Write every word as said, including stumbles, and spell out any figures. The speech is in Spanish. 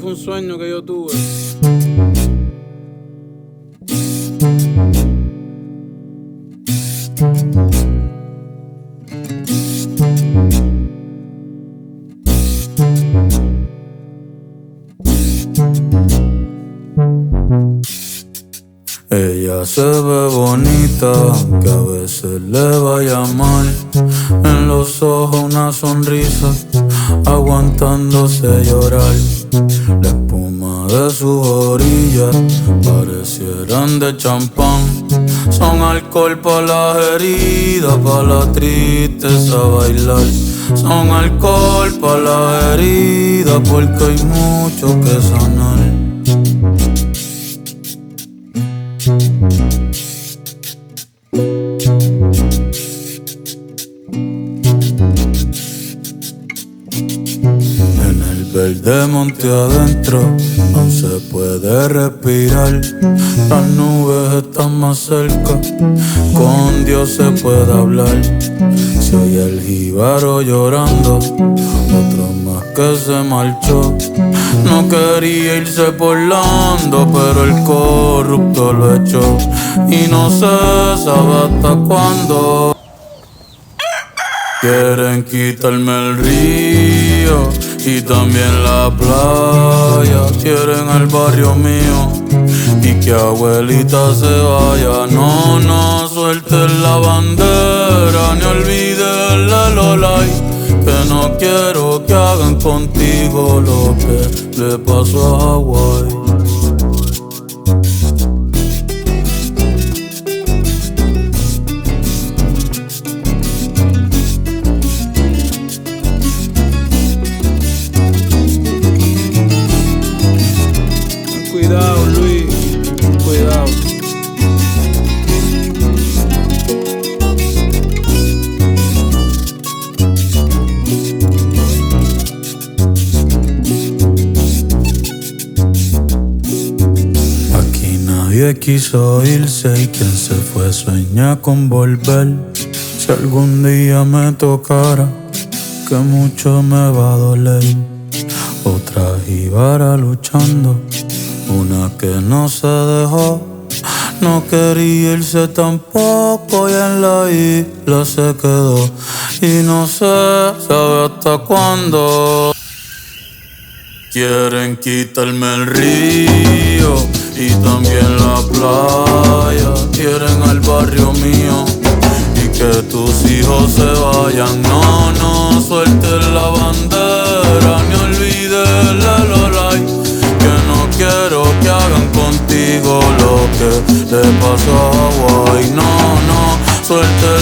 fue un sueño que yo tuve. Ella se ve bonita, aunque a veces le vaya mal. En los ojos una sonrisa, aguantándose llorar. La espuma de sus orillas parecieran de champán. Son alcohol pa' las heridas, pa' la tristeza bailar. Son alcohol pa' las heridas, porque hay mucho que sanar. En el verde monte adentro no se puede respirar. Las nubes están más cerca, con Dios se puede hablar. Se oye el jíbaro llorando, otro más que se marchó. No quería irse por Lando, pero el corrupto lo echó. Y no se sabe hasta cuándo. Quieren quitarme el río y también la playa. Quieren el barrio mío y que abuelita se vaya. No, no suelten la bandera ni olviden la Lolay. Que no quiero que hagan contigo lo que le pasó a Hawái. Cuidado, Luis, cuidado. Aquí nadie quiso irse y quien se fue sueña con volver. Si algún día me tocara, que mucho me va a doler. Otra jíbara luchando, una que no se dejó. No quería irse tampoco y en la isla se quedó. Y no se sabe hasta cuándo. Quieren quitarme el río y también la playa. Quieren al barrio mío y que tus hijos se vayan. No, no suelten la bandera ni olviden la Lolay. Que no quiero que hagan contigo lo que le pasó a Hawái. No, no suelten